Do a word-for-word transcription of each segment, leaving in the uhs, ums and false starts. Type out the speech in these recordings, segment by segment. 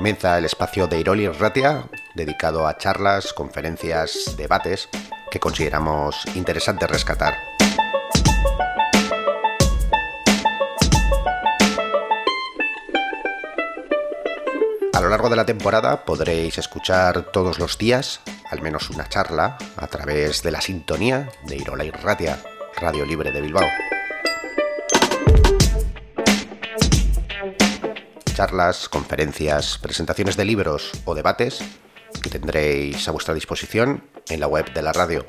Comienza el espacio de Iroli Irratia, dedicado a charlas, conferencias, debates que consideramos interesante rescatar. A lo largo de la temporada podréis escuchar todos los días, al menos una charla, a través de la sintonía de Iroli Irratia, Radio Libre de Bilbao. Charlas, conferencias, presentaciones de libros o debates que tendréis a vuestra disposición en la web de la radio.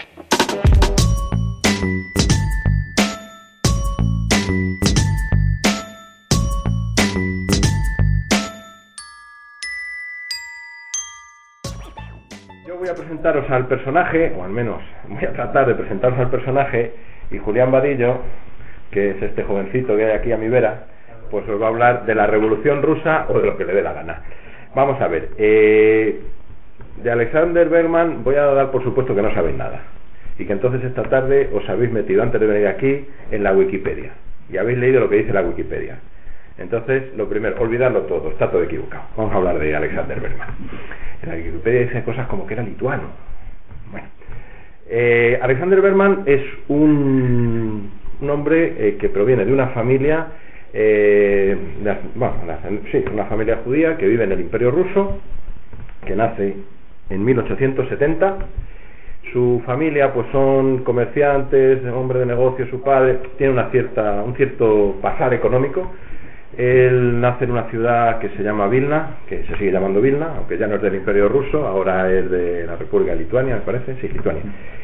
Yo voy a presentaros al personaje, o al menos voy a tratar de presentaros al personaje, y Julián Vadillo, que es este jovencito que hay aquí a mi vera, pues os va a hablar de la Revolución Rusa o de lo que le dé la gana. Vamos a ver, eh, de Alexander Berman voy a dar por supuesto que no sabéis nada, y que entonces esta tarde os habéis metido antes de venir aquí en la Wikipedia, y habéis leído lo que dice la Wikipedia. Entonces, lo primero, olvidarlo todo, está todo equivocado. Vamos a hablar de Alexander Berman. En la Wikipedia dice cosas como que era lituano. Bueno, eh, Alexander Berman es un, un hombre eh, que proviene de una familia Eh, de, bueno, sí, una familia judía que vive en el Imperio Ruso, que nace en mil ochocientos setenta. Su familia pues son comerciantes, hombre de negocio, su padre tiene una cierta, un cierto pasar económico. Él nace en una ciudad que se llama Vilna, que se sigue llamando Vilna, aunque ya no es del Imperio Ruso, ahora es de la República de Lituania, me parece, sí, Lituania.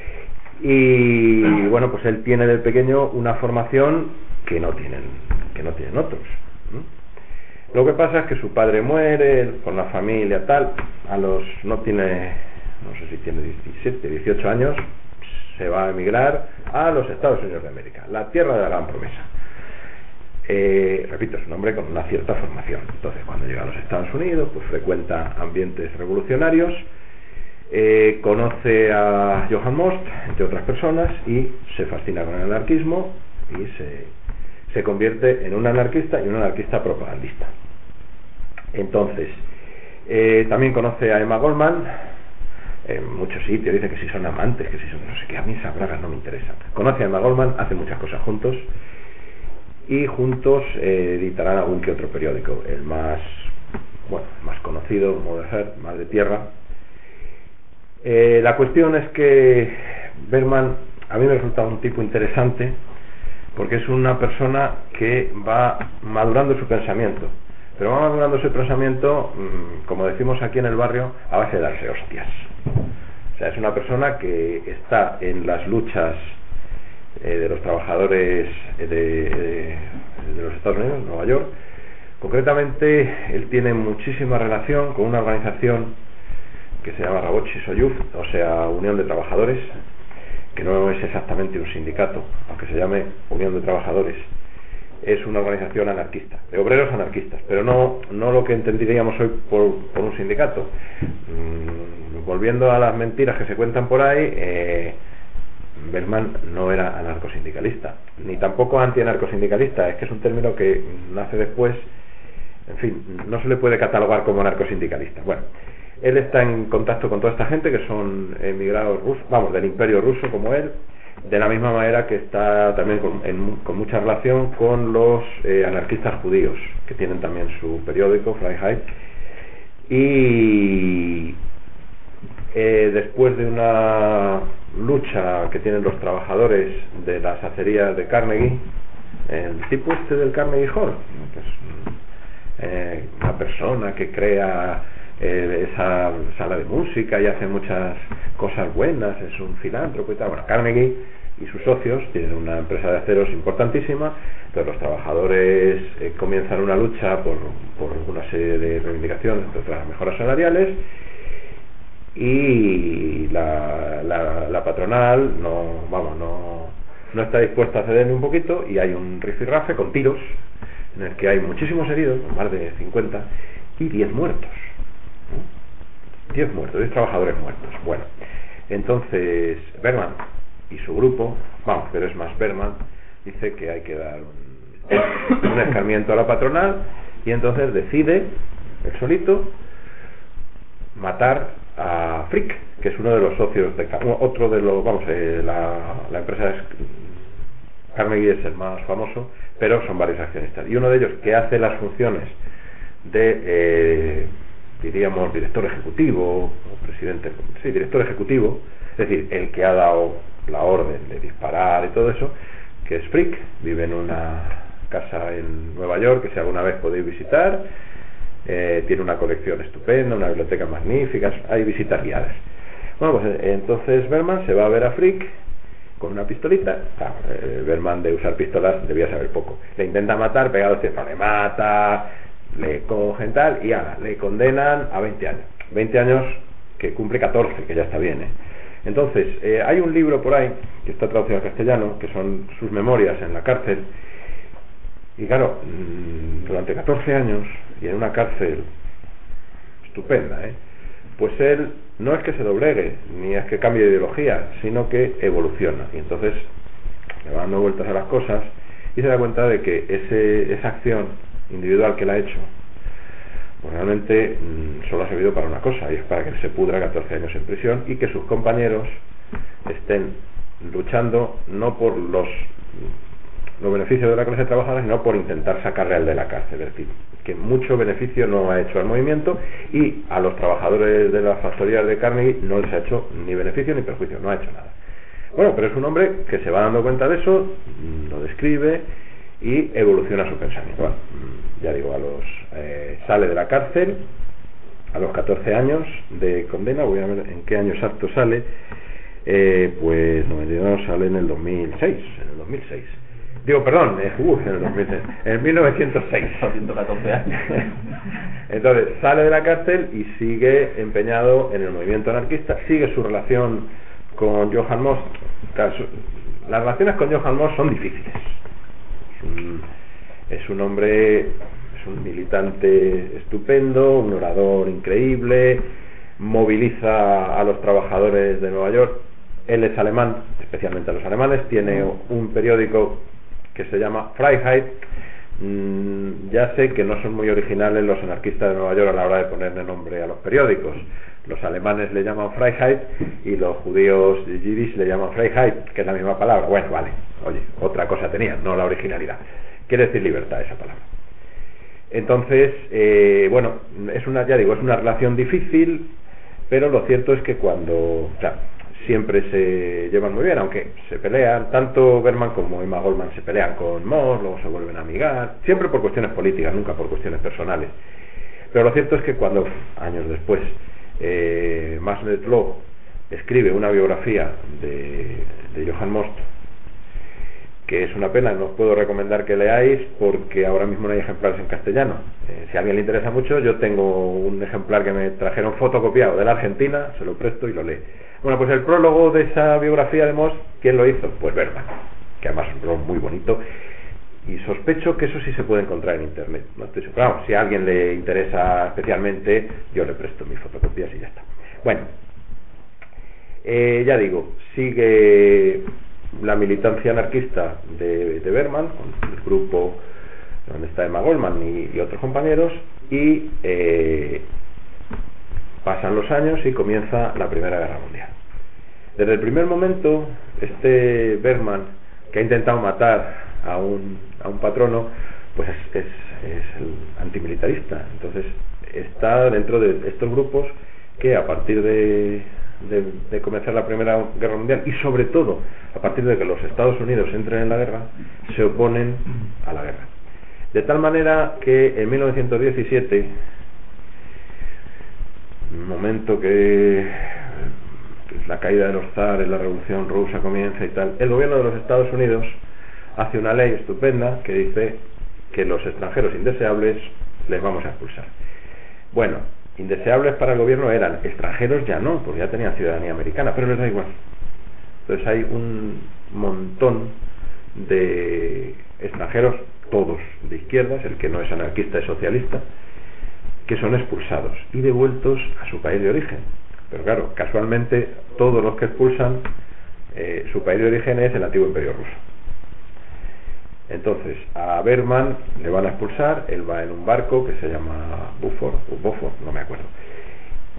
Y bueno, pues él tiene de pequeño una formación que no tienen que no tienen otros, ¿no? Lo que pasa es que su padre muere con la familia tal, a los no tiene no sé si tiene diecisiete, dieciocho años, se va a emigrar a los Estados Unidos de América, la tierra de la gran promesa. Eh, repito, es un hombre con una cierta formación. Entonces, cuando llega a los Estados Unidos, pues frecuenta ambientes revolucionarios, eh, conoce a Johann Most, entre otras personas, y se fascina con el anarquismo y se se convierte en un anarquista y un anarquista propagandista. Entonces, eh, también conoce a Emma Goldman en muchos sitios, dice que si son amantes, que si son no sé qué, a mí esas bragas no me interesan. Conoce a Emma Goldman, hace muchas cosas juntos, y juntos eh, editarán algún que otro periódico, el más, bueno, más conocido, modo de ser, más de tierra. Eh, la cuestión es que Berman a mí me resulta un tipo interesante, porque es una persona que va madurando su pensamiento, pero va madurando su pensamiento, como decimos aquí en el barrio, a base de darse hostias. O sea, es una persona que está en las luchas eh, de los trabajadores de, de, de los Estados Unidos, Nueva York. Concretamente, él tiene muchísima relación con una organización que se llama Rabochi Soyuz, o sea, Unión de Trabajadores, que no es exactamente un sindicato, aunque se llame Unión de Trabajadores. Es una organización anarquista, de obreros anarquistas, pero no, no lo que entenderíamos hoy por, por un sindicato. Mm, volviendo a las mentiras que se cuentan por ahí, eh, Berman no era anarcosindicalista, ni tampoco anti-anarcosindicalista, es que es un término que nace después, en fin, no se le puede catalogar como anarcosindicalista. Bueno, él está en contacto con toda esta gente que son emigrados rusos, vamos, del Imperio Ruso como él, de la misma manera que está también con, en, con mucha relación con los eh, anarquistas judíos, que tienen también su periódico, Freiheit. Y eh, después de una lucha que tienen los trabajadores de las acerías de Carnegie, el tipo este del Carnegie Hall, que es eh, una persona que crea Eh, esa sala de música y hace muchas cosas buenas, es un filántropo y tal. Bueno, Carnegie y sus socios tienen una empresa de aceros importantísima, pero los trabajadores eh, comienzan una lucha por, por una serie de reivindicaciones, entre otras mejoras salariales, y la, la, la patronal no, vamos, no, no está dispuesta a cederle un poquito, y hay un rifirrafe con tiros en el que hay muchísimos heridos, más de cincuenta, y diez muertos. diez muertos, diez trabajadores muertos. Bueno, entonces Berman y su grupo, vamos, pero es más Berman, dice que hay que dar un, un escarmiento a la patronal, y entonces decide, él solito, matar a Frick, que es uno de los socios de otro de los, vamos, eh, la, la empresa es Carnegie, es el más famoso, pero son varios accionistas, y uno de ellos, que hace las funciones de eh, diríamos director ejecutivo o presidente, sí, director ejecutivo, es decir, el que ha dado la orden de disparar y todo eso, que es Frick, vive en una casa en Nueva York que si alguna vez podéis visitar, eh, tiene una colección estupenda, una biblioteca magnífica, hay visitas guiadas. Bueno, pues entonces Berman se va a ver a Frick con una pistolita. Claro, eh, Berman de usar pistolas debía saber poco, le intenta matar, pegado no le mata, le cogen tal y ala, le condenan a veinte años veinte años que cumple catorce, que ya está bien, ¿eh? Entonces, eh, hay un libro por ahí que está traducido al castellano, que son sus memorias en la cárcel, y claro, mmm, durante catorce años y en una cárcel estupenda, ¿eh? Pues él no es que se doblegue ni es que cambie de ideología, sino que evoluciona, y entonces le va dando vueltas a las cosas y se da cuenta de que ese, esa acción individual que él ha hecho, pues realmente mmm, solo ha servido para una cosa, y es para que se pudra catorce años en prisión y que sus compañeros estén luchando no por los los beneficios de la clase trabajadora, sino por intentar sacarle al de la cárcel. Es decir, que mucho beneficio no ha hecho al movimiento, y a los trabajadores de las factorías de Carnegie no les ha hecho ni beneficio ni perjuicio, no ha hecho nada. Bueno, pero es un hombre que se va dando cuenta de eso, lo describe y evoluciona su pensamiento. Bueno, ya digo, a los eh, sale de la cárcel a los catorce años de condena. Voy a ver en qué año exacto sale. Eh, pues noventa y dos sale en el dos mil seis, en el dos mil seis. Digo, perdón, eh, uh, en el dos mil seis, en mil novecientos seis. ciento catorce años. Entonces sale de la cárcel y sigue empeñado en el movimiento anarquista, sigue su relación con Johann Most. Las relaciones con Johann Most son difíciles. Es un, es un hombre, es un militante estupendo, un orador increíble, moviliza a los trabajadores de Nueva York. Él es alemán, especialmente a los alemanes, tiene un periódico que se llama Freiheit. Mm, ya sé que no son muy originales los anarquistas de Nueva York a la hora de ponerle nombre a los periódicos. Los alemanes le llaman Freiheit y los judíos yiddish le llaman Freiheit, que es la misma palabra. Bueno, vale, oye, otra cosa tenía, no la originalidad. Quiere decir libertad esa palabra. Entonces, eh, bueno, es una, ya digo, es una relación difícil, pero lo cierto es que cuando, o sea, siempre se llevan muy bien, aunque se pelean, tanto Berman como Emma Goldman se pelean con Most, luego se vuelven a amigar, siempre por cuestiones políticas, nunca por cuestiones personales. Pero lo cierto es que cuando, años después, eh, Masnet Law escribe una biografía de, de Johann Most, que es una pena, no os puedo recomendar que leáis porque ahora mismo no hay ejemplares en castellano. Eh, si a alguien le interesa mucho, yo tengo un ejemplar que me trajeron fotocopiado de la Argentina, se lo presto y lo lee. Bueno, pues el prólogo de esa biografía de Most, ¿quién lo hizo? Pues Berman, que además es un prólogo muy bonito, y sospecho que eso sí se puede encontrar en internet. No estoy seguro. Vamos, si a alguien le interesa especialmente, yo le presto mis fotocopias y ya está. Bueno, eh, ya digo, sigue la militancia anarquista de, de Berman, con el grupo donde está Emma Goldman y, y otros compañeros, y eh, pasan los años y comienza la Primera Guerra Mundial. Desde el primer momento, este Berman, que ha intentado matar a un, a un patrono, pues es, es, es el antimilitarista. Entonces está dentro de estos grupos que a partir de, de, de comenzar la Primera Guerra Mundial, y sobre todo a partir de que los Estados Unidos entren en la guerra, se oponen a la guerra. De tal manera que en mil novecientos diecisiete, un momento que la caída de los zares, la revolución rusa comienza y tal, el gobierno de los Estados Unidos hace una ley estupenda que dice que los extranjeros indeseables les vamos a expulsar. Bueno, indeseables para el gobierno eran, extranjeros ya no, porque ya tenían ciudadanía americana, pero les da igual. Entonces hay un montón de extranjeros, todos de izquierdas, el que no es anarquista es socialista, que son expulsados y devueltos a su país de origen. Pero claro, casualmente todos los que expulsan, eh, su país de origen es el antiguo imperio ruso. Entonces a Berman le van a expulsar, él va en un barco que se llama Beaufort o Beaufort, no me acuerdo,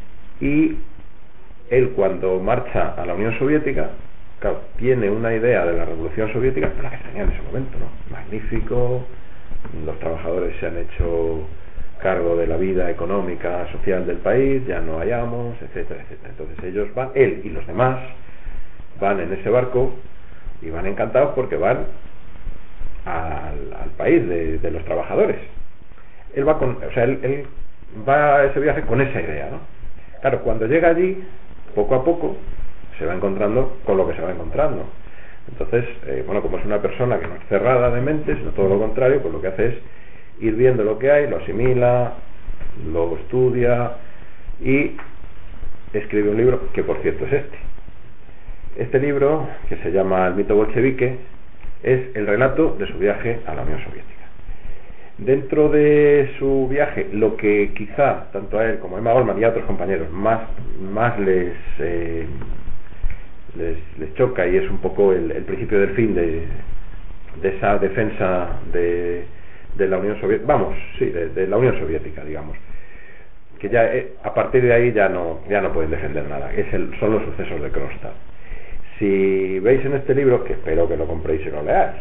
y él, cuando marcha a la Unión Soviética, claro, tiene una idea de la Revolución Soviética, pero la que tenía en ese momento, ¿no? Magnífico, los trabajadores se han hecho cargo de la vida económica, social del país, ya no hay amos, etcétera, etcétera. Entonces ellos van, él y los demás, van en ese barco y van encantados porque van al, al país de, de los trabajadores. Él va con, o sea, él, él va a ese viaje con esa idea, ¿no? Claro, cuando llega allí, poco a poco se va encontrando con lo que se va encontrando. Entonces, eh, bueno, como es una persona que no es cerrada de mente, sino todo lo contrario, pues lo que hace es ir viendo lo que hay, lo asimila, lo estudia y escribe un libro que, por cierto, es este. Este libro, que se llama El mito bolchevique, es el relato de su viaje a la Unión Soviética. Dentro de su viaje, lo que quizá tanto a él como a Emma Goldman y a otros compañeros más, más les, eh, les les choca, y es un poco el, el principio del fin de, de esa defensa de, de la Unión Soviética, vamos, sí, de, de la Unión Soviética, digamos, que ya eh, a partir de ahí ya no ya no pueden defender nada. Es el, son los sucesos de Kronstadt. Si veis en este libro, que espero que lo compréis y lo leáis,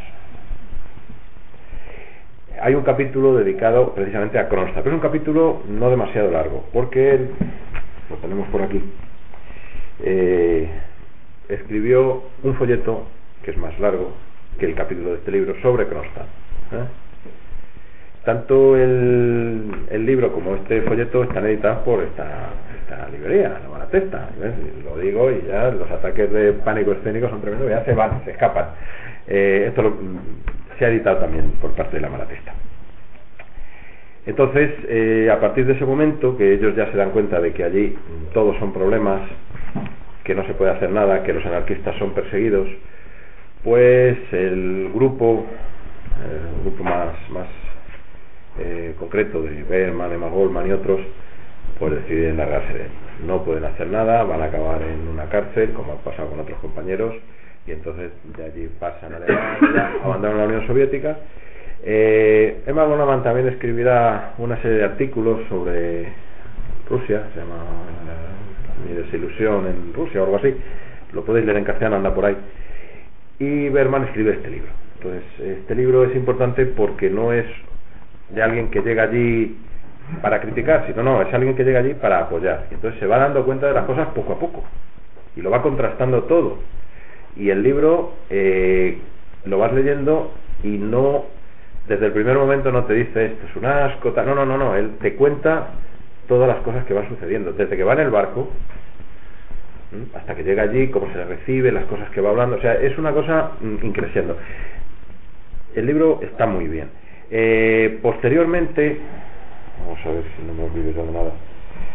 hay un capítulo dedicado precisamente a Kronstadt, pero es un capítulo no demasiado largo, porque él, lo tenemos por aquí, eh, escribió un folleto que es más largo que el capítulo de este libro sobre Kronstadt. ¿eh? Tanto el, el libro como este folleto están editados por esta, esta librería, la Malatesta. ¿ves? Lo digo y ya los ataques de pánico escénico son tremendos, ya se van, se escapan. Eh, esto lo, se ha editado también por parte de la Malatesta. Entonces, eh, a partir de ese momento, que ellos ya se dan cuenta de que allí todos son problemas, que no se puede hacer nada, que los anarquistas son perseguidos, pues el grupo, el grupo más, más eh, concreto de Berman, Emma Goldman y otros, pues deciden largarse de él. No pueden hacer nada, van a acabar en una cárcel, como ha pasado con otros compañeros, y entonces de allí pasan a Alemania, abandonan la Unión Soviética. eh, Emma Goldman también escribirá una serie de artículos sobre Rusia, se llama Mi desilusión en Rusia o algo así, lo podéis leer en castellano, anda por ahí. Y Berman escribe este libro. Entonces, este libro es importante porque no es de alguien que llega allí para criticar, sino no, es alguien que llega allí para apoyar. Entonces se va dando cuenta de las cosas poco a poco y lo va contrastando todo. Y el libro eh, lo vas leyendo y no, desde el primer momento no te dice esto es un asco, tal. no, no, no, no, él te cuenta todas las cosas que van sucediendo, desde que va en el barco hasta que llega allí, cómo se le recibe, las cosas que va hablando, o sea, es una cosa increciendo. El libro está muy bien. Eh, posteriormente, vamos a ver si no me olvido de nada.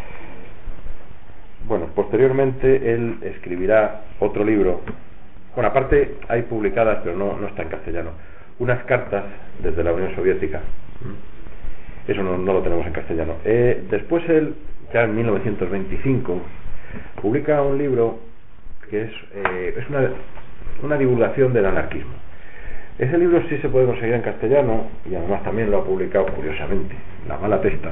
Bueno, posteriormente él escribirá otro libro. Bueno, aparte hay publicadas, pero no, no está en castellano, unas cartas desde la Unión Soviética. Eso no, no lo tenemos en castellano. Eh, después él, ya en mil novecientos veinticinco, publica un libro que es, eh, es una, una divulgación del anarquismo. Ese libro sí se puede conseguir en castellano y además también lo ha publicado, curiosamente, La Malatesta.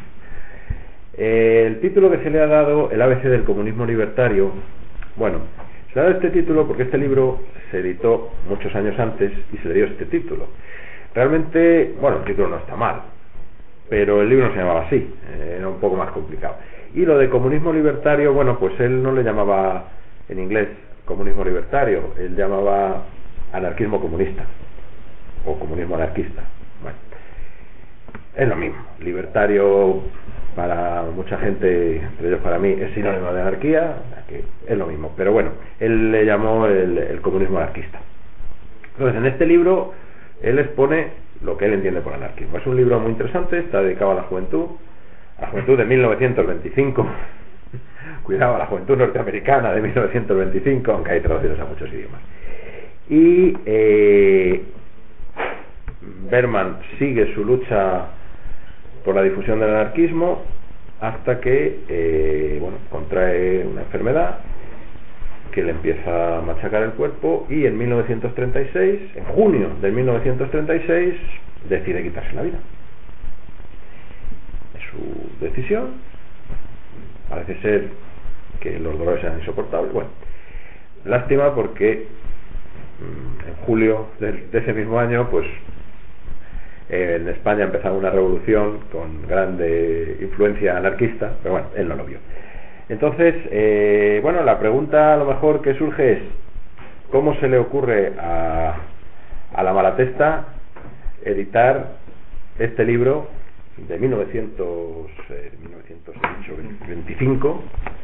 Eh, el título que se le ha dado, El A B C del comunismo libertario, bueno, se le ha dado este título porque este libro se editó muchos años antes y se le dio este título. Realmente, bueno, el título no está mal, pero el libro no se llamaba así, era un poco más complicado. Y lo de comunismo libertario, bueno, pues él no le llamaba en inglés comunismo libertario, él llamaba anarquismo comunista o comunismo anarquista. Bueno, es lo mismo. Libertario para mucha gente, entre ellos para mí, es sinónimo de anarquía, que es lo mismo, pero bueno, él le llamó el, el comunismo anarquista. Entonces, en este libro él expone lo que él entiende por anarquismo. Es un libro muy interesante, está dedicado a la juventud, a la juventud de mil novecientos veinticinco. Cuidado, a la juventud norteamericana de mil novecientos veinticinco, aunque hay traducidos a muchos idiomas. Y eh, Berman sigue su lucha por la difusión del anarquismo hasta que eh, bueno, contrae una enfermedad que le empieza a machacar el cuerpo y en mil novecientos treinta y seis, en junio de mil novecientos treinta y seis, decide quitarse la vida. Es su decisión, parece ser que los dolores eran insoportables. Bueno, lástima porque en julio de, de ese mismo año, pues eh, en España empezaba una revolución con grande influencia anarquista, pero bueno, él no lo vio. Entonces, eh, bueno, la pregunta a lo mejor que surge es: ¿cómo se le ocurre a, a la Malatesta editar este libro de mil novecientos veinticinco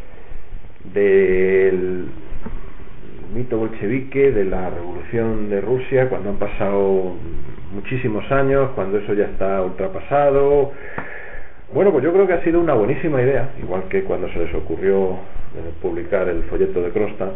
del mito bolchevique, de la revolución de Rusia, cuando han pasado muchísimos años, cuando eso ya está ultrapasado? Bueno, pues yo creo que ha sido una buenísima idea, igual que cuando se les ocurrió eh, publicar el folleto de Kronstadt,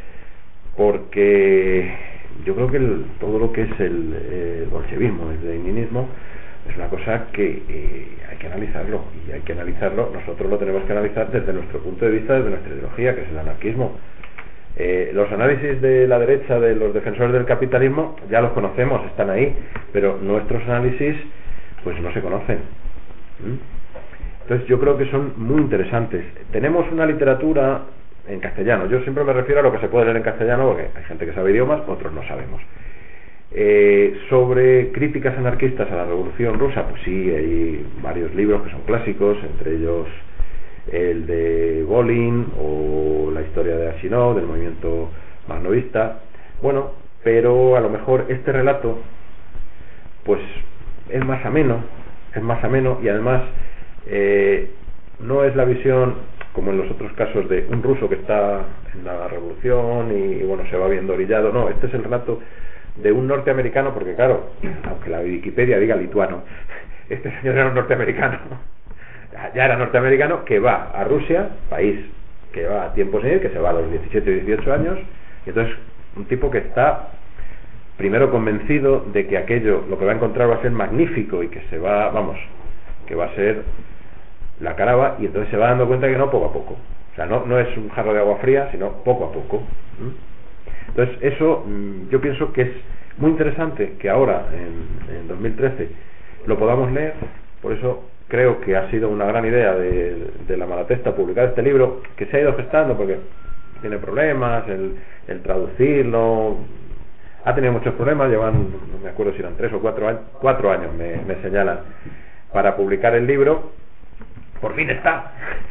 porque yo creo que el, todo lo que es el, el bolchevismo, el leninismo, es una cosa que eh, hay que analizarlo, y hay que analizarlo, nosotros lo tenemos que analizar desde nuestro punto de vista, desde nuestra ideología, que es el anarquismo. Eh, los análisis de la derecha, de los defensores del capitalismo, ya los conocemos, están ahí, pero nuestros análisis pues no se conocen. ¿Mm? Entonces yo creo que son muy interesantes. Tenemos una literatura en castellano, yo siempre me refiero a lo que se puede leer en castellano, porque hay gente que sabe idiomas, otros no sabemos. Eh, sobre críticas anarquistas a la Revolución Rusa, pues sí, hay varios libros que son clásicos, entre ellos el de Golin o la historia de Ashinov, del movimiento magnovista. Bueno, pero a lo mejor este relato pues es más ameno, es más ameno y además eh, no es la visión, como en los otros casos, de un ruso que está en la revolución y, y bueno, se va viendo orillado. No, este es el relato de un norteamericano, porque claro, aunque la Wikipedia diga lituano, este señor era un norteamericano, ya era norteamericano, que va a Rusia, país que va a tiempo sin ir, que se va a los diecisiete y dieciocho años, y entonces un tipo que está primero convencido de que aquello, lo que va a encontrar va a ser magnífico y que se va, vamos, que va a ser la caraba, y entonces se va dando cuenta que no, poco a poco. O sea, no, no es un jarro de agua fría, sino poco a poco. ¿Mm? Entonces eso mmm, yo pienso que es muy interesante que ahora, en, en dos mil trece, lo podamos leer. Por eso creo que ha sido una gran idea de, de la Malatesta publicar este libro, que se ha ido gestando porque tiene problemas, el, el traducirlo, ha tenido muchos problemas, llevan, no me acuerdo si eran tres o cuatro años, cuatro años me, me señalan, para publicar el libro. Por fin está.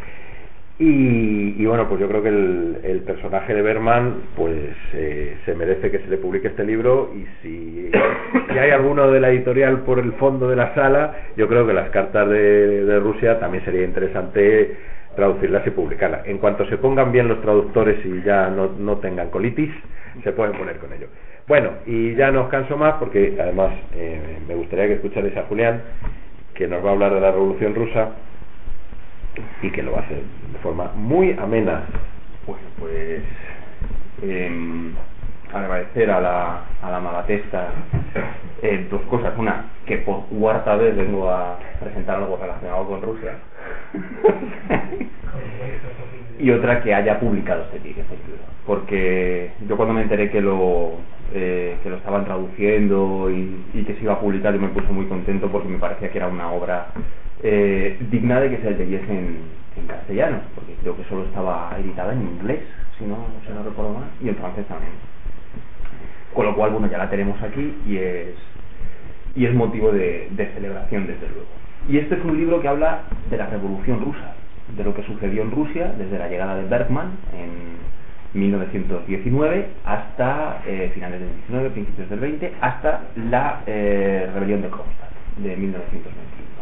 Y, y bueno, pues yo creo que el, el personaje de Bergman pues eh, se merece que se le publique este libro, y si, si hay alguno de la editorial por el fondo de la sala, yo creo que las cartas de, de Rusia también sería interesante traducirlas y publicarlas. En cuanto se pongan bien los traductores y ya no, no tengan colitis, se pueden poner con ello. Bueno, y ya no os canso más, porque además eh, me gustaría que escucharais a Julián, que nos va a hablar de la Revolución Rusa, y que lo va a hacer de forma muy amena. Bueno, pues eh, agradecer a la, a la Malatesta eh, dos cosas. Una, que por cuarta vez vengo a presentar algo relacionado con Rusia. Y otra, que haya publicado este, este libro. Porque yo cuando me enteré que lo eh, que lo estaban traduciendo y, y que se iba a publicar, yo me puse muy contento, porque me parecía que era una obra Eh, digna de que se leyese en, en castellano, porque creo que solo estaba editada en inglés, si no, si no recuerdo mal, y en francés también. Con lo cual, bueno, ya la tenemos aquí y es y es motivo de, de celebración, desde luego. Y este es un libro que habla de la Revolución Rusa, de lo que sucedió en Rusia desde la llegada de Bergman en mil novecientos diecinueve hasta eh, finales del diecinueve, principios del veinte, hasta la eh, rebelión de Kronstadt de mil novecientos veintiuno.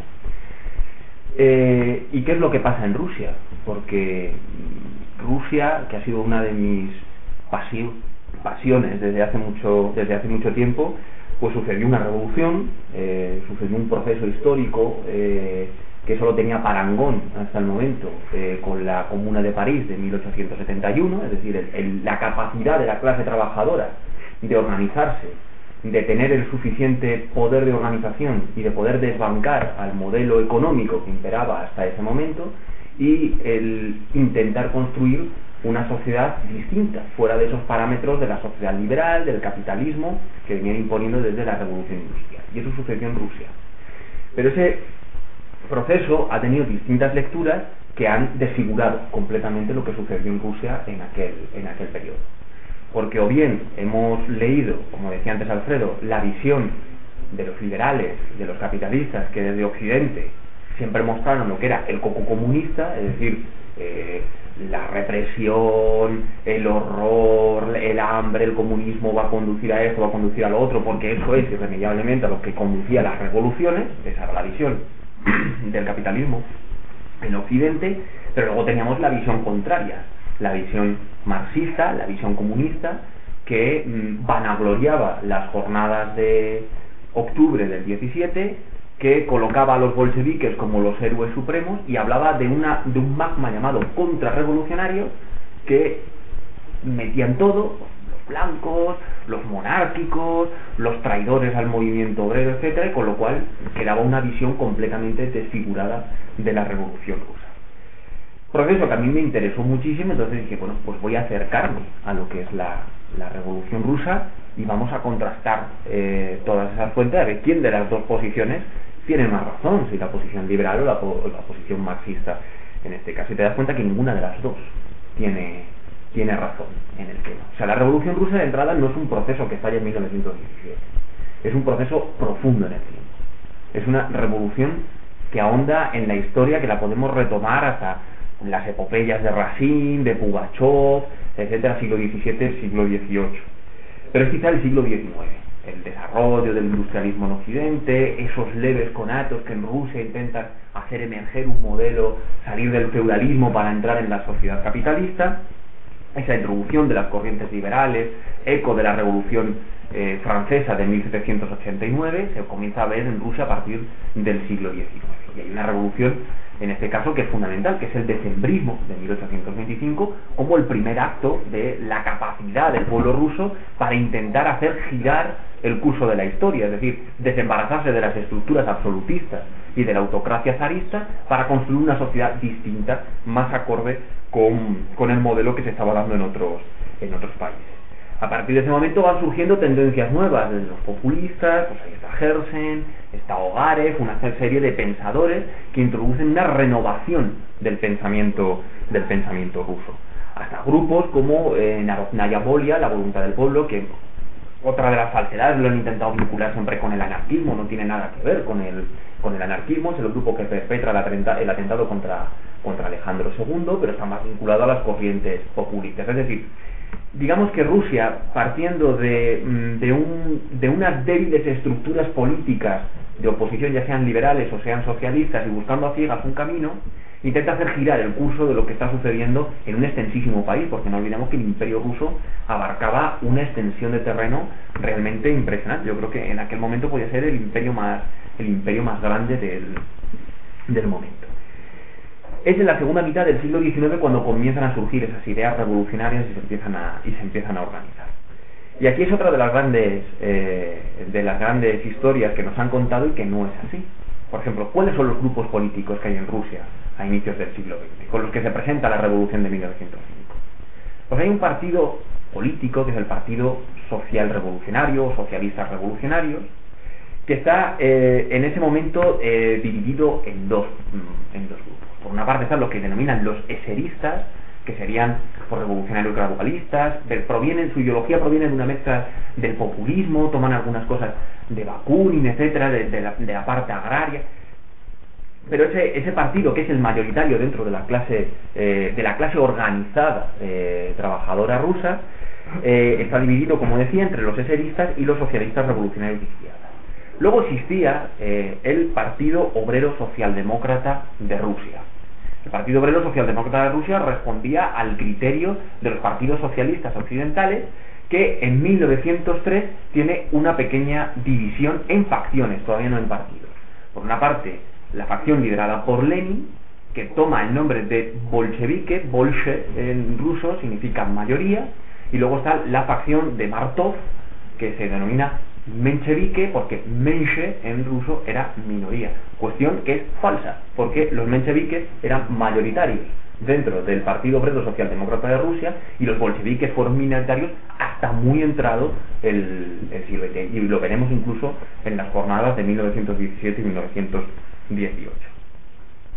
Eh, ¿Y qué es lo que pasa en Rusia? Porque Rusia, que ha sido una de mis pasio, pasiones desde hace mucho desde hace mucho tiempo, pues sucedió una revolución, eh, sucedió un proceso histórico eh, que solo tenía parangón hasta el momento eh, con la Comuna de París de mil ochocientos setenta y uno, es decir, el, el, la capacidad de la clase trabajadora de organizarse, de tener el suficiente poder de organización y de poder desbancar al modelo económico que imperaba hasta ese momento, y el intentar construir una sociedad distinta, fuera de esos parámetros de la sociedad liberal, del capitalismo, que venían imponiendo desde la revolución industrial. Y eso sucedió en Rusia. Pero ese proceso ha tenido distintas lecturas que han desfigurado completamente lo que sucedió en Rusia en aquel, en aquel periodo. Porque o bien hemos leído, como decía antes Alfredo, la visión de los liberales, de los capitalistas, que desde Occidente siempre mostraron lo que era el coco comunista, es decir, eh, la represión, el horror, el hambre, el comunismo va a conducir a esto, va a conducir a lo otro, porque eso es irremediablemente a lo que conducía a las revoluciones. Esa era la visión del capitalismo en Occidente. Pero luego teníamos la visión contraria, la visión marxista, la visión comunista, que mmm, vanagloriaba las jornadas de octubre del diecisiete, que colocaba a los bolcheviques como los héroes supremos y hablaba de una de un magma llamado contrarrevolucionario que metían todo, los blancos, los monárquicos, los traidores al movimiento obrero, etcétera, y con lo cual quedaba una visión completamente desfigurada de la revolución rusa. Proceso que a mí me interesó muchísimo, entonces dije, bueno, pues voy a acercarme a lo que es la, la revolución rusa y vamos a contrastar eh, todas esas fuentes, a ver quién de las dos posiciones tiene más razón, si la posición liberal o la, o la posición marxista en este caso. Y te das cuenta que ninguna de las dos tiene, tiene razón en el tema. O sea, la revolución rusa de entrada no es un proceso que estalla en mil novecientos diecisiete, es un proceso profundo en el tiempo. Es una revolución que ahonda en la historia, que la podemos retomar hasta las epopeyas de Racine, de Pugachev, etcétera, siglo diecisiete, siglo dieciocho. Pero es quizá el siglo diecinueve, el desarrollo del industrialismo en Occidente, esos leves conatos que en Rusia intentan hacer emerger un modelo, salir del feudalismo para entrar en la sociedad capitalista, esa introducción de las corrientes liberales, eco de la Revolución eh, Francesa de mil setecientos ochenta y nueve, se comienza a ver en Rusia a partir del siglo diecinueve. Y hay una revolución, en este caso, que es fundamental, que es el decembrismo de mil ochocientos veinticinco, como el primer acto de la capacidad del pueblo ruso para intentar hacer girar el curso de la historia, es decir, desembarazarse de las estructuras absolutistas y de la autocracia zarista para construir una sociedad distinta, más acorde con, con el modelo que se estaba dando en otros, en otros países. A partir de ese momento van surgiendo tendencias nuevas, desde los populistas, pues ahí está Herzen, está Ogarev, una serie de pensadores que introducen una renovación del pensamiento, del pensamiento ruso. Hasta grupos como eh, Narodnaya Volia, la voluntad del pueblo, que otra de las falsedades lo han intentado vincular siempre con el anarquismo, no tiene nada que ver con el, con el anarquismo, es el grupo que perpetra el, atenta, el atentado contra, contra Alejandro segundo, pero está más vinculado a las corrientes populistas. Es decir, digamos que Rusia, partiendo de, de, un, de unas débiles estructuras políticas de oposición, ya sean liberales o sean socialistas, y buscando a ciegas un camino, intenta hacer girar el curso de lo que está sucediendo en un extensísimo país, porque no olvidemos que el imperio ruso abarcaba una extensión de terreno realmente impresionante. Yo creo que en aquel momento podía ser el imperio más, el imperio más grande del, del momento. Es en la segunda mitad del siglo diecinueve cuando comienzan a surgir esas ideas revolucionarias y se empiezan a, y se empiezan a organizar. Y aquí es otra de las grandes eh, de las grandes historias que nos han contado y que no es así. Por ejemplo, ¿cuáles son los grupos políticos que hay en Rusia a inicios del siglo veinte, con los que se presenta la revolución de mil novecientos cinco? Pues hay un partido político que es el Partido Social Revolucionario o Socialistas Revolucionarios, que está eh, en ese momento eh, dividido en dos, en dos grupos. Por una parte están los que denominan los eseristas, que serían pues, revolucionarios gradualistas, provienen, su ideología proviene de una mezcla del populismo, toman algunas cosas de Bakunin, etcétera, de, de, la, de la parte agraria. Pero ese, ese partido, que es el mayoritario dentro de la clase eh, de la clase organizada eh, trabajadora rusa, eh, está dividido, como decía, entre los eseristas y los socialistas revolucionarios de izquierda. Luego existía eh, el Partido Obrero Socialdemócrata de Rusia. El Partido Obrero Socialdemócrata de Rusia respondía al criterio de los partidos socialistas occidentales, que en mil novecientos tres tiene una pequeña división en facciones, todavía no en partidos. Por una parte, la facción liderada por Lenin, que toma el nombre de bolchevique, bolche en ruso significa mayoría, y luego está la facción de Martov, que se denomina menchevique, porque menche en ruso era minoría, cuestión que es falsa, porque los mencheviques eran mayoritarios dentro del Partido Obrero Socialdemócrata de Rusia y los bolcheviques fueron minoritarios hasta muy entrado el, el siglo veinte, y lo veremos incluso en las jornadas de mil novecientos diecisiete y mil novecientos dieciocho.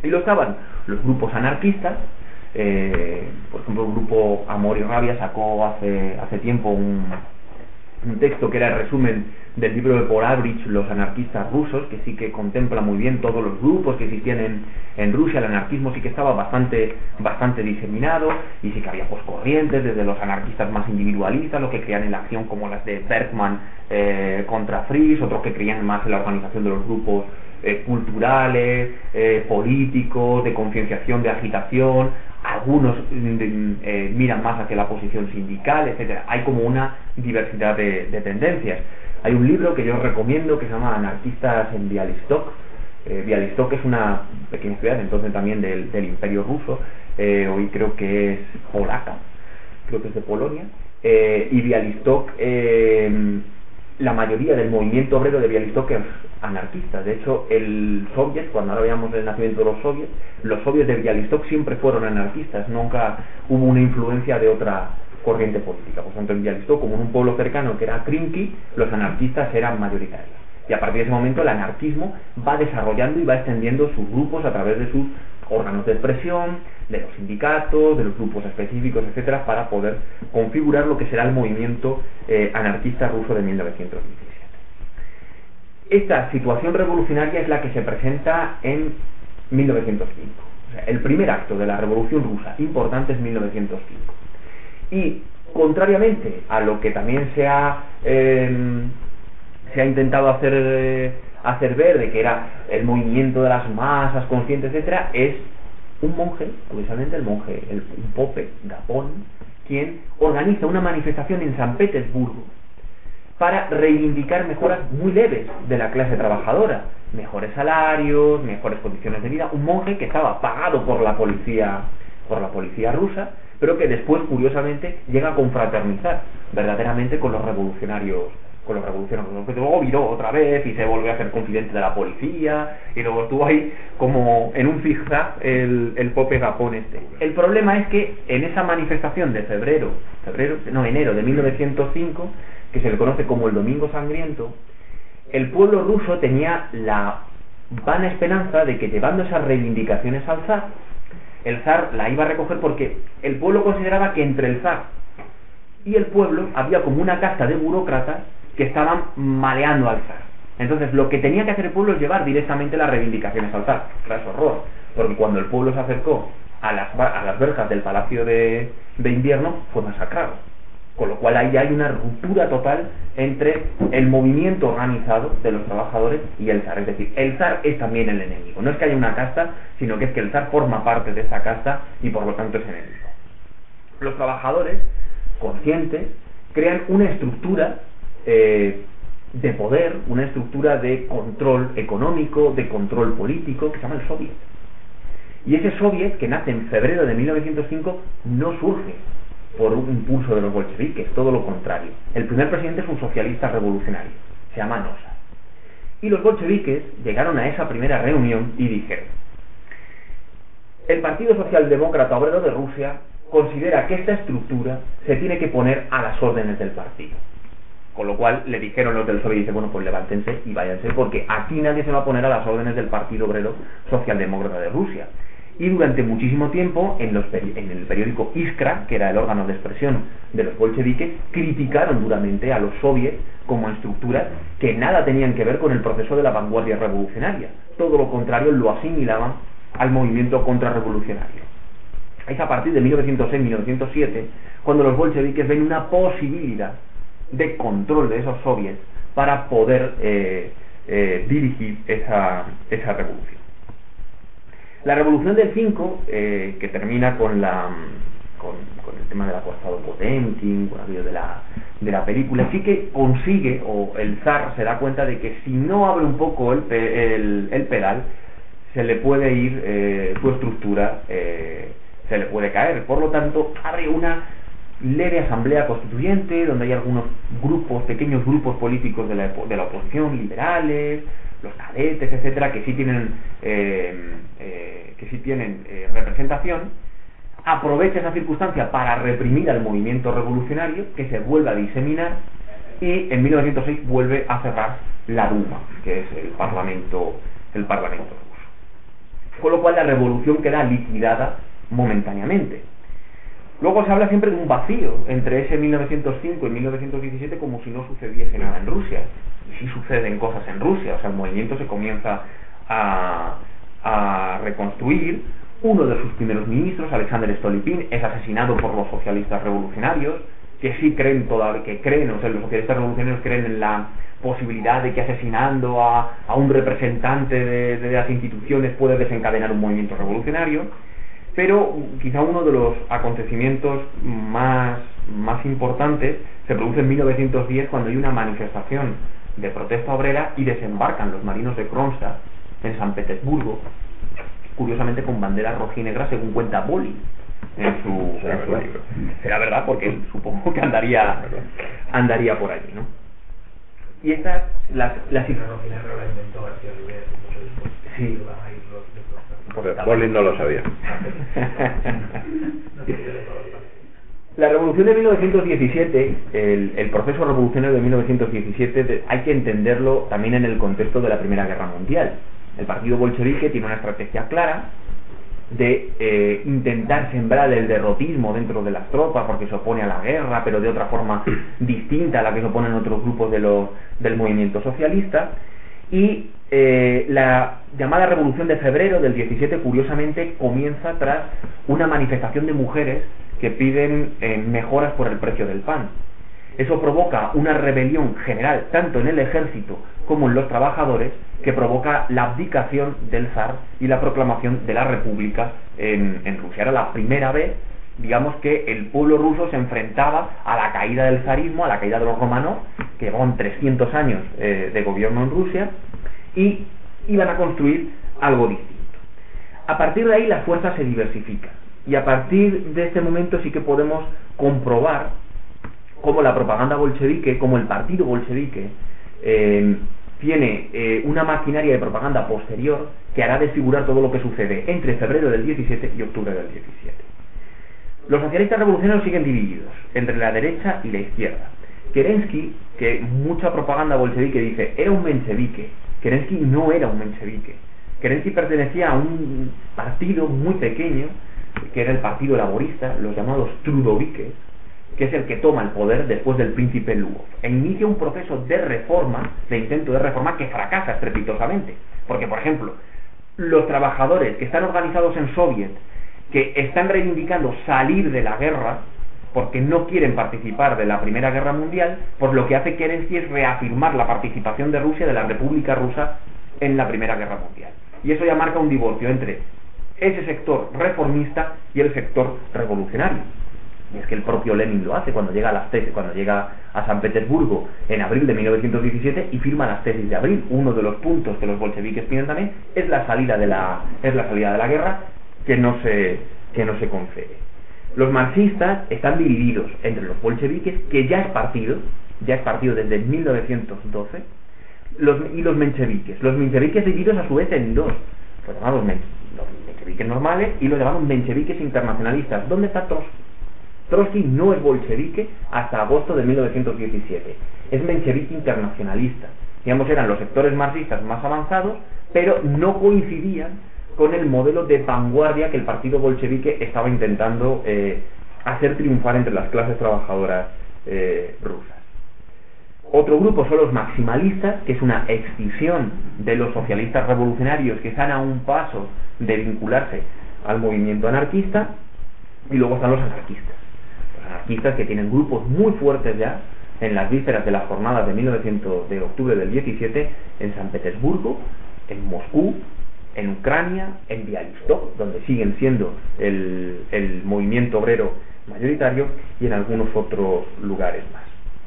Y lo estaban los grupos anarquistas, eh, por ejemplo el grupo Amor y Rabia sacó hace, hace tiempo un, un texto que era el resumen del libro de Paul Avrich, Los anarquistas rusos, que sí que contempla muy bien todos los grupos que existían en, en Rusia. El anarquismo sí que estaba bastante bastante diseminado, y sí que había pues corrientes, desde los anarquistas más individualistas, los que creían en la acción como las de Bergman eh, contra Fries, otros que creían más en la organización de los grupos eh, culturales, eh, políticos, de concienciación, de agitación. Algunos eh, miran más hacia la posición sindical, etcétera. Hay como una diversidad de, de tendencias. Hay un libro que yo os recomiendo que se llama Anarquistas en Bialystok. Eh, Bialystok es una pequeña ciudad entonces también del, del Imperio Ruso, eh, hoy creo que es polaca, creo que es de Polonia, eh, y Bialystok, eh, la mayoría del movimiento obrero de Bialystok es anarquista. De hecho, el soviet, cuando ahora veamos el nacimiento de los soviets, los soviets de Bialystok siempre fueron anarquistas, nunca hubo una influencia de otra corriente política. Por tanto, en Bialystok, como en un pueblo cercano que era Krinky, los anarquistas eran mayoritarios. Y a partir de ese momento el anarquismo va desarrollando y va extendiendo sus grupos a través de sus órganos de expresión, de los sindicatos, de los grupos específicos, etcétera, para poder configurar lo que será el movimiento eh, anarquista ruso de mil novecientos diecisiete. Esta situación revolucionaria es la que se presenta en mil novecientos cinco. O sea, el primer acto de la revolución rusa importante es mil novecientos cinco. Y contrariamente a lo que también se ha eh, se ha intentado hacer eh, hacer ver de que era el movimiento de las masas conscientes, etcétera, es un monje, curiosamente el monje, el un pope, Gapón, quien organiza una manifestación en San Petersburgo para reivindicar mejoras muy leves de la clase trabajadora, mejores salarios, mejores condiciones de vida. Un monje que estaba pagado por la policía por la policía rusa, pero que después, curiosamente, llega a confraternizar verdaderamente con los revolucionarios con los revolucionarios, que luego viró otra vez y se volvió a ser confidente de la policía, y luego estuvo ahí como en un zigzag el, el pope Gapón este. El problema es que en esa manifestación de febrero, febrero, no, enero de mil novecientos cinco, que se le conoce como el Domingo Sangriento, el pueblo ruso tenía la vana esperanza de que, llevando esas reivindicaciones al zar, el zar la iba a recoger, porque el pueblo consideraba que entre el zar y el pueblo había como una casta de burócratas que estaban maleando al zar. Entonces lo que tenía que hacer el pueblo es llevar directamente las reivindicaciones al zar. Tras horror, porque cuando el pueblo se acercó a las, a las verjas del Palacio de, de Invierno, fue masacrado. Con lo cual ahí hay una ruptura total entre el movimiento organizado de los trabajadores y el zar. Es decir, el zar es también el enemigo. No es que haya una casta, sino que es que el zar forma parte de esa casta y por lo tanto es enemigo. Los trabajadores, conscientes, crean una estructura eh, de poder, una estructura de control económico, de control político, que se llama el Soviet. Y ese Soviet, que nace en febrero de mil novecientos cinco, no surge por un impulso de los bolcheviques, todo lo contrario. El primer presidente es un socialista revolucionario, se llama Nosa. Y los bolcheviques llegaron a esa primera reunión y dijeron: el Partido Socialdemócrata Obrero de Rusia considera que esta estructura se tiene que poner a las órdenes del partido. Con lo cual le dijeron los del Soviet, dice, bueno, pues levántense y váyanse, porque aquí nadie se va a poner a las órdenes del Partido Obrero Socialdemócrata de Rusia. Y durante muchísimo tiempo en, los en el periódico Iskra, que era el órgano de expresión de los bolcheviques, criticaron duramente a los soviets como estructuras que nada tenían que ver con el proceso de la vanguardia revolucionaria. Todo lo contrario, lo asimilaban al movimiento contrarrevolucionario. Es a partir de mil novecientos seis a mil novecientos siete cuando los bolcheviques ven una posibilidad de control de esos soviets para poder eh, eh, dirigir esa, esa revolución. La revolución del cinco, eh, que termina con la con, con el tema del acorazado Potemkin, con aquello de la, de la película, sí que consigue, o el zar se da cuenta de que si no abre un poco el, el, el pedal, se le puede ir eh, su estructura, eh, se le puede caer. Por lo tanto, abre una leve asamblea constituyente donde hay algunos grupos, pequeños grupos políticos de la, de la oposición, liberales, los cadetes, etcétera, que sí tienen eh, eh, que sí tienen eh, representación. Aprovecha esa circunstancia para reprimir al movimiento revolucionario, que se vuelve a diseminar, y en mil novecientos seis vuelve a cerrar la Duma, que es el parlamento el parlamento ruso. con lo cual la revolución queda liquidada momentáneamente. Luego se habla siempre de un vacío entre ese mil novecientos cinco y mil novecientos diecisiete, como si no sucediese nada en Rusia. Y sí suceden cosas en Rusia, o sea, el movimiento se comienza a, a reconstruir. Uno de sus primeros ministros, Alexander Stolypin, es asesinado por los socialistas revolucionarios, que sí creen todavía, que creen, o sea, los socialistas revolucionarios creen en la posibilidad de que asesinando a, a un representante de, de las instituciones puede desencadenar un movimiento revolucionario. Pero quizá uno de los acontecimientos más, más importantes se produce en mil novecientos diez, cuando hay una manifestación de protesta obrera y desembarcan los marinos de Kronstadt en San Petersburgo, curiosamente con bandera roja y negra, según cuenta Bolin en su, será, en su verdad. libro. Será verdad, porque él supongo que andaría andaría por allí, ¿no? Y estas, las... las La roja y negra la inventó García Rivera, mucho después. Sí. Pues Bolin no lo sabía. La revolución de mil novecientos diecisiete, el, el proceso revolucionario de mil novecientos diecisiete, de, hay que entenderlo también en el contexto de la Primera Guerra Mundial. El partido bolchevique tiene una estrategia clara de eh, intentar sembrar el derrotismo dentro de las tropas, porque se opone a la guerra, pero de otra forma distinta a la que se oponen otros grupos de los, del movimiento socialista. Y eh, la llamada Revolución de Febrero del diecisiete, curiosamente, comienza tras una manifestación de mujeres que piden eh, mejoras por el precio del pan. Eso provoca una rebelión general, tanto en el ejército como en los trabajadores, que provoca la abdicación del zar y la proclamación de la república en, en Rusia. Era la primera vez, digamos, que el pueblo ruso se enfrentaba a la caída del zarismo, a la caída de los romanos, que llevaban trescientos años eh, de gobierno en Rusia, y iban a construir algo distinto. A partir de ahí las fuerzas se diversifican, y a partir de este momento sí que podemos comprobar cómo la propaganda bolchevique, cómo el partido bolchevique eh, tiene eh, una maquinaria de propaganda posterior que hará desfigurar todo lo que sucede entre febrero del diecisiete y octubre del diecisiete. Los socialistas revolucionarios siguen divididos entre la derecha y la izquierda. Kerensky, que mucha propaganda bolchevique dice era un menchevique, Kerensky no era un menchevique. Kerensky pertenecía a un partido muy pequeño, que era el Partido Laborista, los llamados trudoviques, que es el que toma el poder después del príncipe Lvov, e inicia un proceso de reforma, de intento de reforma, que fracasa estrepitosamente. Porque, por ejemplo, los trabajadores que están organizados en soviet, que están reivindicando salir de la guerra, porque no quieren participar de la Primera Guerra Mundial, pues lo que hace Kerensky es reafirmar la participación de Rusia, de la República Rusa, en la Primera Guerra Mundial. Y eso ya marca un divorcio entre ese sector reformista y el sector revolucionario. Y es que el propio Lenin lo hace cuando llega a las tesis, cuando llega a San Petersburgo en abril de mil novecientos diecisiete y firma las tesis de abril. Uno de los puntos que los bolcheviques piden también es la salida de la es la salida de la guerra, que no se que no se concede. Los marxistas están divididos entre los bolcheviques, que ya es partido, ya es partido desde mil novecientos doce, los, y los mencheviques. Los mencheviques divididos a su vez en dos, los llamados men, los mencheviques normales y los llamados mencheviques internacionalistas. ¿Dónde está Trotsky? Trotsky no es bolchevique hasta agosto de mil novecientos diecisiete, es menchevique internacionalista. Digamos, eran los sectores marxistas más avanzados, pero no coincidían con el modelo de vanguardia que el partido bolchevique estaba intentando eh, hacer triunfar entre las clases trabajadoras eh, rusas. Otro grupo son los maximalistas, que es una excisión de los socialistas revolucionarios que están a un paso de vincularse al movimiento anarquista, y luego están los anarquistas. Los anarquistas que tienen grupos muy fuertes ya en las vísperas de las jornadas de mil novecientos de octubre del diecisiete en San Petersburgo, en Moscú, en Ucrania, en Bialystok, donde siguen siendo el, el movimiento obrero mayoritario, y en algunos otros lugares más.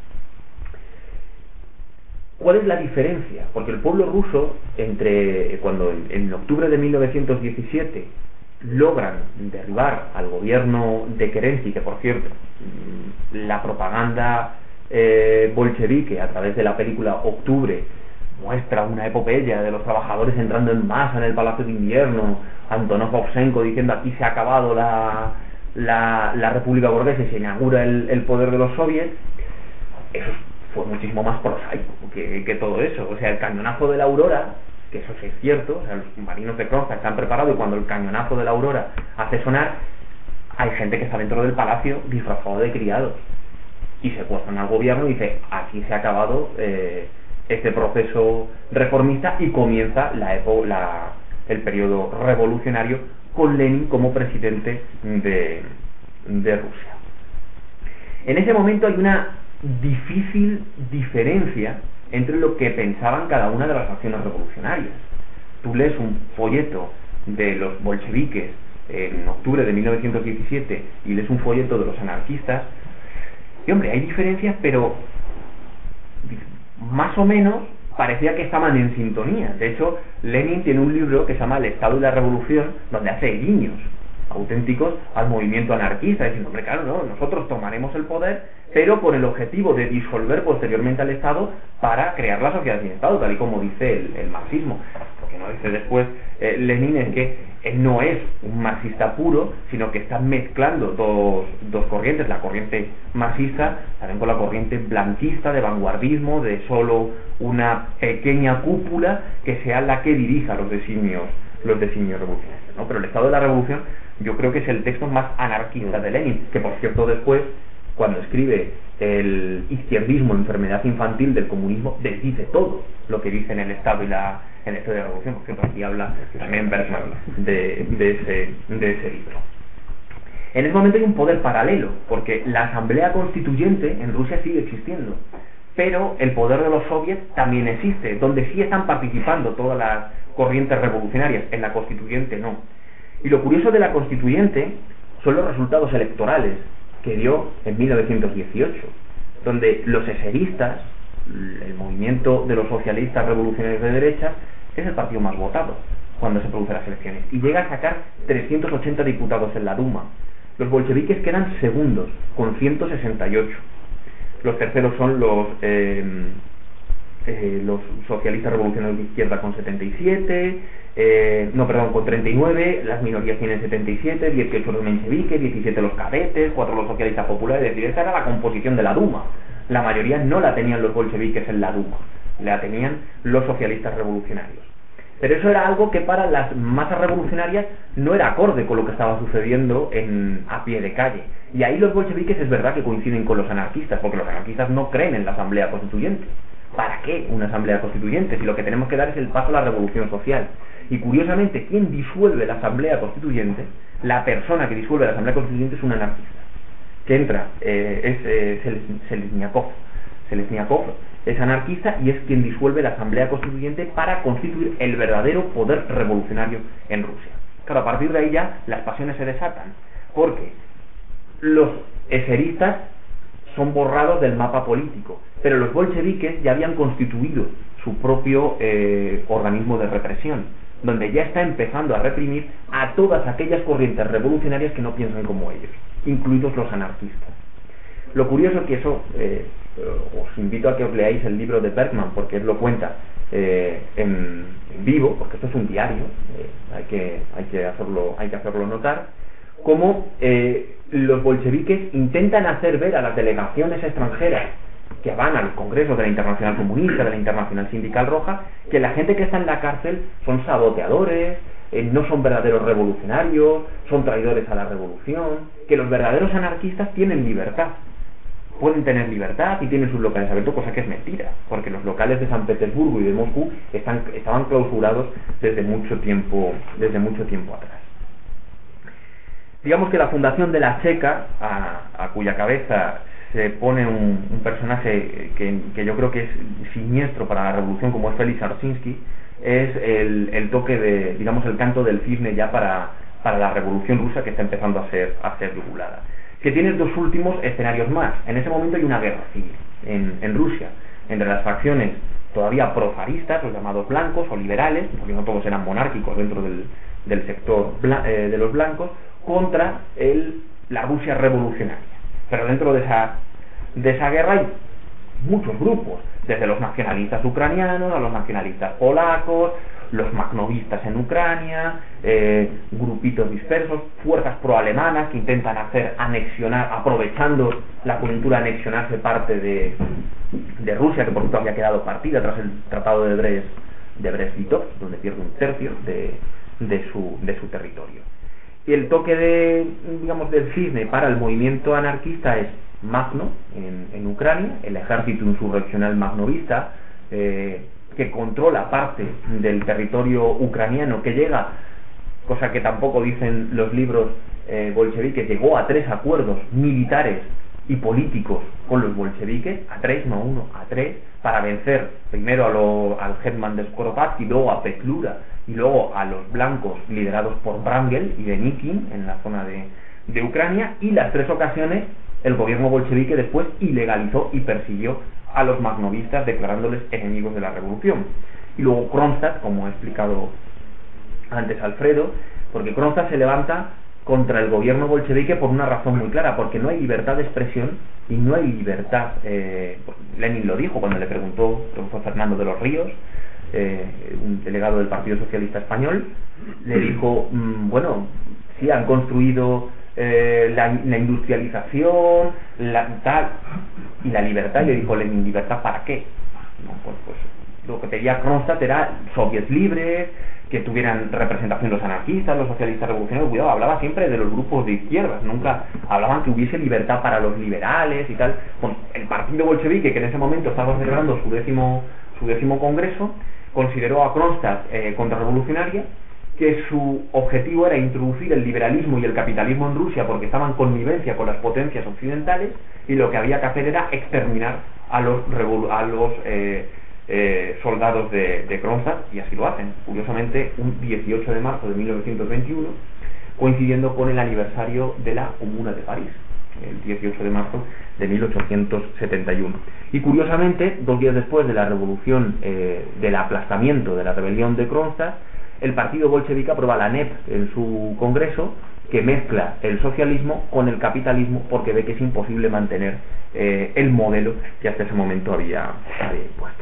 ¿Cuál es la diferencia? Porque el pueblo ruso, entre cuando en, en octubre de mil novecientos diecisiete logran derribar al gobierno de Kerensky, que por cierto, la propaganda eh, bolchevique a través de la película Octubre muestra una epopeya de los trabajadores entrando en masa en el Palacio de Invierno, Antonov Ovchenko diciendo aquí se ha acabado la, la, la República Burguesa y se inaugura el, el poder de los soviets. Eso fue muchísimo más prosaico que, que todo eso. O sea, el cañonazo de la Aurora que eso sí es cierto, o sea, los submarinos de Kronstadt están preparados y cuando el cañonazo de la Aurora hace sonar, hay gente que está dentro del palacio disfrazado de criados y secuestran al gobierno y dice, aquí se ha acabado eh, este proceso reformista y comienza la, epo la el periodo revolucionario con Lenin como presidente de, de Rusia. En ese momento hay una difícil diferencia entre lo que pensaban cada una de las facciones revolucionarias. Tú lees un folleto de los bolcheviques en octubre de mil novecientos diecisiete y lees un folleto de los anarquistas y hombre, hay diferencias, pero más o menos parecía que estaban en sintonía. De hecho, Lenin tiene un libro que se llama El Estado y la Revolución, donde hace guiños auténticos al movimiento anarquista, diciendo, hombre, claro, no, nosotros tomaremos el poder, pero con el objetivo de disolver posteriormente al Estado para crear la sociedad sin Estado, tal y como dice el, el marxismo. Lo que no dice después eh, Lenin es que él no es un marxista puro, sino que está mezclando dos, dos corrientes, la corriente marxista también con la corriente blanquista de vanguardismo, de solo una pequeña cúpula que sea la que dirija los designios, los designios revolucionarios, ¿no? Pero el Estado de la Revolución yo creo que es el texto más anarquista de Lenin, que por cierto después, cuando escribe el izquierdismo, enfermedad infantil del comunismo, desdice todo lo que dice en el Estado y la, en el Estado de la Revolución. Por cierto, aquí habla también Bergman de, de, ese, de ese libro. En ese momento hay un poder paralelo, porque la Asamblea Constituyente en Rusia sigue existiendo, pero el poder de los soviets también existe, donde sí están participando todas las corrientes revolucionarias, en la Constituyente no. Y lo curioso de la Constituyente son los resultados electorales que dio en mil novecientos dieciocho, donde los eseristas, el movimiento de los socialistas revolucionarios de derecha, es el partido más votado cuando se producen las elecciones, y llega a sacar trescientos ochenta diputados en la Duma. Los bolcheviques quedan segundos, con ciento sesenta y ocho. Los terceros son los... Eh, Eh, los socialistas revolucionarios de izquierda con setenta y siete, eh, no, perdón, con treinta y nueve, las minorías tienen setenta y siete, dieciocho los mencheviques, diecisiete los cadetes, cuatro los socialistas populares. Es decir, esa era la composición de la Duma. La mayoría no la tenían los bolcheviques en la Duma, la tenían los socialistas revolucionarios. Pero eso era algo que para las masas revolucionarias no era acorde con lo que estaba sucediendo en, a pie de calle. Y ahí los bolcheviques es verdad que coinciden con los anarquistas, porque los anarquistas no creen en la Asamblea Constituyente. ¿Para qué una asamblea constituyente? Si lo que tenemos que dar es el paso a la revolución social. Y curiosamente, quien disuelve la asamblea constituyente, la persona que disuelve la asamblea constituyente es un anarquista, que entra, eh, es eh, Selezniakov. Selezniakov es anarquista y es quien disuelve la asamblea constituyente para constituir el verdadero poder revolucionario en Rusia. Claro, a partir de ahí ya las pasiones se desatan, porque los eseristas son borrados del mapa político, pero los bolcheviques ya habían constituido su propio eh, organismo de represión, donde ya está empezando a reprimir a todas aquellas corrientes revolucionarias que no piensan como ellos, incluidos los anarquistas. Lo curioso es que eso, eh, os invito a que os leáis el libro de Bergman, porque él lo cuenta eh, en, en vivo, porque esto es un diario, eh, hay que, hay que hacerlo, hay que hacerlo notar, cómo eh, los bolcheviques intentan hacer ver a las delegaciones extranjeras que van a los congresos de la Internacional Comunista, de la Internacional Sindical Roja, que la gente que está en la cárcel son saboteadores, eh, no son verdaderos revolucionarios, son traidores a la revolución, que los verdaderos anarquistas tienen libertad, pueden tener libertad y tienen sus locales abiertos, cosa que es mentira, porque los locales de San Petersburgo y de Moscú están, estaban clausurados desde mucho tiempo, desde mucho tiempo atrás. Digamos que la fundación de la Checa, a, a cuya cabeza se pone un, un personaje que, que yo creo que es siniestro para la revolución, como es Félix Arsinsky, es el, el toque de, digamos, el canto del cisne ya para, para la revolución rusa que está empezando a ser, a ser regulada. Que tiene dos últimos escenarios más. En ese momento hay una guerra civil en, en Rusia, entre las facciones todavía prozaristas, los llamados blancos o liberales, porque no todos eran monárquicos dentro del, del sector blan, eh, de los blancos, contra el, la Rusia revolucionaria. Pero dentro de esa, de esa guerra hay muchos grupos, desde los nacionalistas ucranianos a los nacionalistas polacos, los magnovistas en Ucrania, eh, grupitos dispersos, fuerzas proalemanas que intentan hacer anexionar, aprovechando la coyuntura, anexionarse parte de, de Rusia, que por cierto había quedado partida tras el Tratado de Brest de Brest-Litovsk, donde pierde un tercio de, de, su, de su territorio. Y el toque de, digamos, del cisne para el movimiento anarquista es Magno, en, en Ucrania, el ejército insurreccional magnovista, eh, que controla parte del territorio ucraniano, que llega, cosa que tampoco dicen los libros eh, bolcheviques, llegó a tres acuerdos militares y políticos con los bolcheviques, a tres, no uno, a tres, para vencer primero a lo, al hetman de Skoropadsky, luego a Petlura y luego a los blancos liderados por Wrangel y Denikin en la zona de, de Ucrania, y las tres ocasiones el gobierno bolchevique después ilegalizó y persiguió a los magnovistas, declarándoles enemigos de la revolución. Y luego Kronstadt, como ha explicado antes Alfredo, porque Kronstadt se levanta contra el gobierno bolchevique por una razón muy clara, porque no hay libertad de expresión y no hay libertad. eh, Lenin lo dijo cuando le preguntó, fue Fernando de los Ríos, eh, un delegado del Partido Socialista Español, le dijo, mmm, bueno, sí han construido eh, la, la industrialización, la, tal, y la libertad, y le dijo Lenin, ¿libertad para qué? No, pues, pues lo que pedía Kronstadt era soviets libres, que tuvieran representación los anarquistas, los socialistas revolucionarios. Cuidado, hablaba siempre de los grupos de izquierdas, nunca hablaban que hubiese libertad para los liberales y tal. Bueno, el partido bolchevique, que en ese momento estaba celebrando su décimo, su décimo congreso, consideró a Kronstadt eh, contrarrevolucionaria, que su objetivo era introducir el liberalismo y el capitalismo en Rusia porque estaban en connivencia con las potencias occidentales, y lo que había que hacer era exterminar a los, a los eh, Eh, soldados de, de Kronstadt, y así lo hacen, curiosamente un dieciocho de marzo de mil novecientos veintiuno, coincidiendo con el aniversario de la Comuna de París, el dieciocho de marzo de mil ochocientos setenta y uno. Y curiosamente, dos días después de la revolución, eh, del aplastamiento de la rebelión de Kronstadt, el partido bolchevique aprueba la N E P en su congreso, que mezcla el socialismo con el capitalismo porque ve que es imposible mantener eh, el modelo que hasta ese momento había, había impuesto.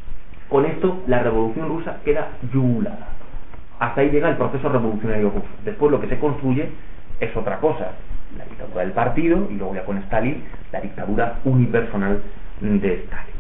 Con esto, la revolución rusa queda yugulada. Hasta ahí llega el proceso revolucionario ruso. Después lo que se construye es otra cosa. La dictadura del partido, y luego ya con Stalin, la dictadura unipersonal de Stalin.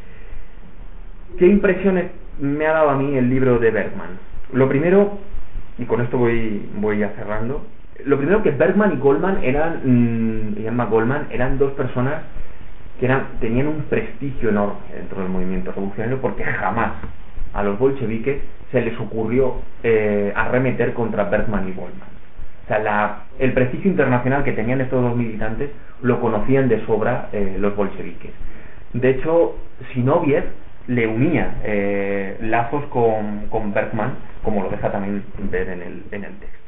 ¿Qué impresiones me ha dado a mí el libro de Bergman? Lo primero, y con esto voy, voy ya cerrando, lo primero que Bergman y Goldman eran, mmm, y Emma Goldman, eran dos personas que eran, tenían un prestigio enorme dentro del movimiento revolucionario, porque jamás a los bolcheviques se les ocurrió eh, arremeter contra Bergman y Goldman. O sea, la, el prestigio internacional que tenían estos dos militantes lo conocían de sobra eh, los bolcheviques. De hecho, Zinoviev le unía eh, lazos con, con Bergman, como lo deja también ver en el, en el texto.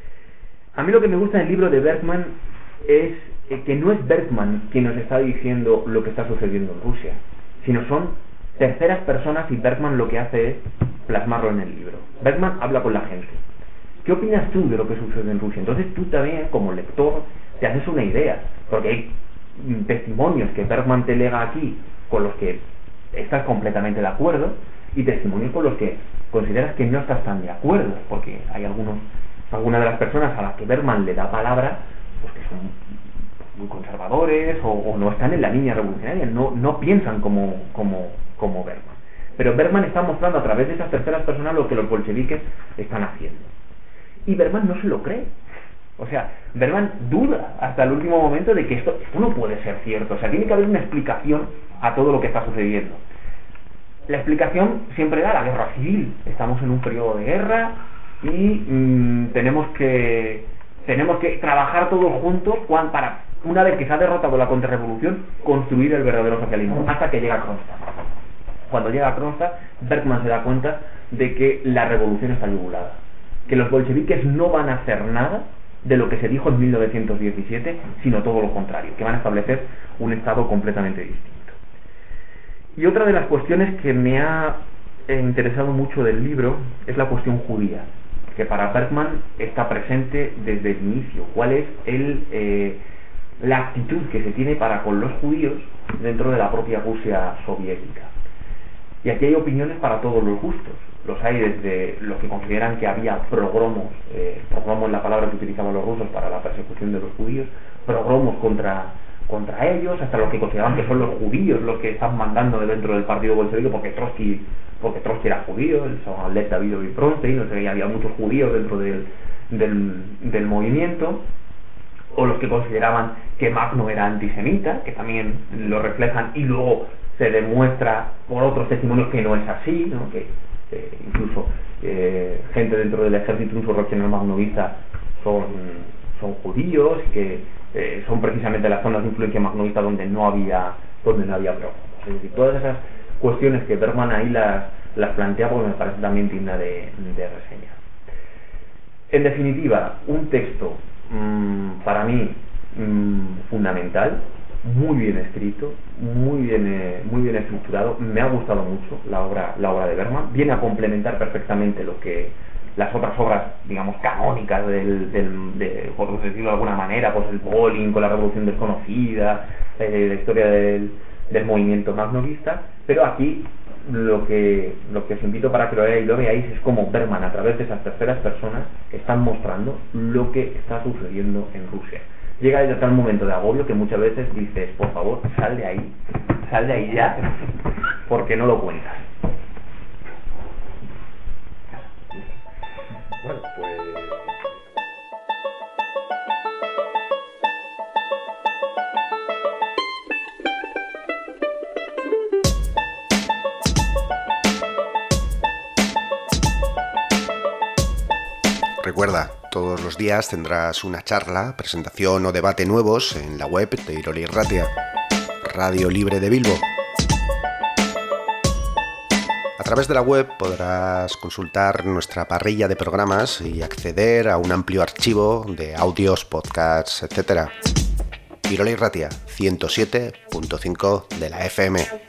A mí lo que me gusta del libro de Bergman es que no es Bergman quien nos está diciendo lo que está sucediendo en Rusia, sino son terceras personas, y Bergman lo que hace es plasmarlo en el libro. Bergman habla con la gente. ¿Qué opinas tú de lo que sucede en Rusia? Entonces tú también, como lector, te haces una idea, porque hay testimonios que Bergman te lega aquí con los que estás completamente de acuerdo, y testimonios con los que consideras que no estás tan de acuerdo, porque hay algunos algunas de las personas a las que Bergman le da palabra, pues que son muy conservadores o, o no están en la línea revolucionaria, no, no piensan como, como, como Bergman. Pero Bergman está mostrando a través de esas terceras personas lo que los bolcheviques están haciendo. Y Bergman no se lo cree. O sea, Bergman duda hasta el último momento de que esto, esto no puede ser cierto. O sea, tiene que haber una explicación a todo lo que está sucediendo. La explicación siempre da la guerra civil. Estamos en un periodo de guerra y mmm, tenemos que tenemos que trabajar todos juntos para, una vez que se ha derrotado la contrarrevolución, construir el verdadero socialismo, hasta que llega Kronstadt. Cuando llega Kronstadt, Bergman se da cuenta de que la revolución está yugulada, que los bolcheviques no van a hacer nada de lo que se dijo en mil novecientos diecisiete, sino todo lo contrario, que van a establecer un estado completamente distinto. Y otra de las cuestiones que me ha interesado mucho del libro es la cuestión judía, que para Bergman está presente desde el inicio. ¿Cuál es el, eh, la actitud que se tiene para con los judíos dentro de la propia Rusia soviética? Y aquí hay opiniones para todos los gustos. Los hay desde los que consideran que había progromos, eh, progromos es la palabra que utilizaban los rusos para la persecución de los judíos, progromos contra, contra ellos, hasta los que consideraban que son los judíos los que están mandando dentro del partido bolchevique, porque Trotsky porque Trotsky era judío, el Lev Davidovich Bronstein, o sea, y había muchos judíos dentro del, del, del movimiento, o los que consideraban que Magno era antisemita, que también lo reflejan, y luego se demuestra por otros testimonios que no es así, ¿no? que, que incluso eh, gente dentro del ejército insurreccional magnovista son, son judíos, que eh, son precisamente las zonas de influencia magnovista donde no había donde no había prófugos. Es decir, todas esas cuestiones que Bergman ahí las, las plantea, pues me parece también digna de, de reseña. En definitiva, un texto mmm, para mí mmm, fundamental, muy bien escrito, muy bien eh, muy bien estructurado. Me ha gustado mucho la obra la obra de Bergman. Viene a complementar perfectamente lo que las otras obras, digamos, canónicas del, del de, por decirlo de alguna manera, pues el Bolin con la Revolución Desconocida, eh, la historia del, del movimiento magnovista. Pero aquí lo que lo que os invito para que lo veáis, lo veáis es como Bergman, a través de esas terceras personas, están mostrando lo que está sucediendo en Rusia. Llega a tal momento de agobio que muchas veces dices, por favor, sal de ahí, sal de ahí ya, porque no lo cuentas. Bueno, pues... Recuerda, todos los días tendrás una charla, presentación o debate nuevos en la web de Irola Irratia, Radio Libre de Bilbo. A través de la web podrás consultar nuestra parrilla de programas y acceder a un amplio archivo de audios, podcasts, etcétera. Irola Irratia, ciento siete punto cinco de la F M.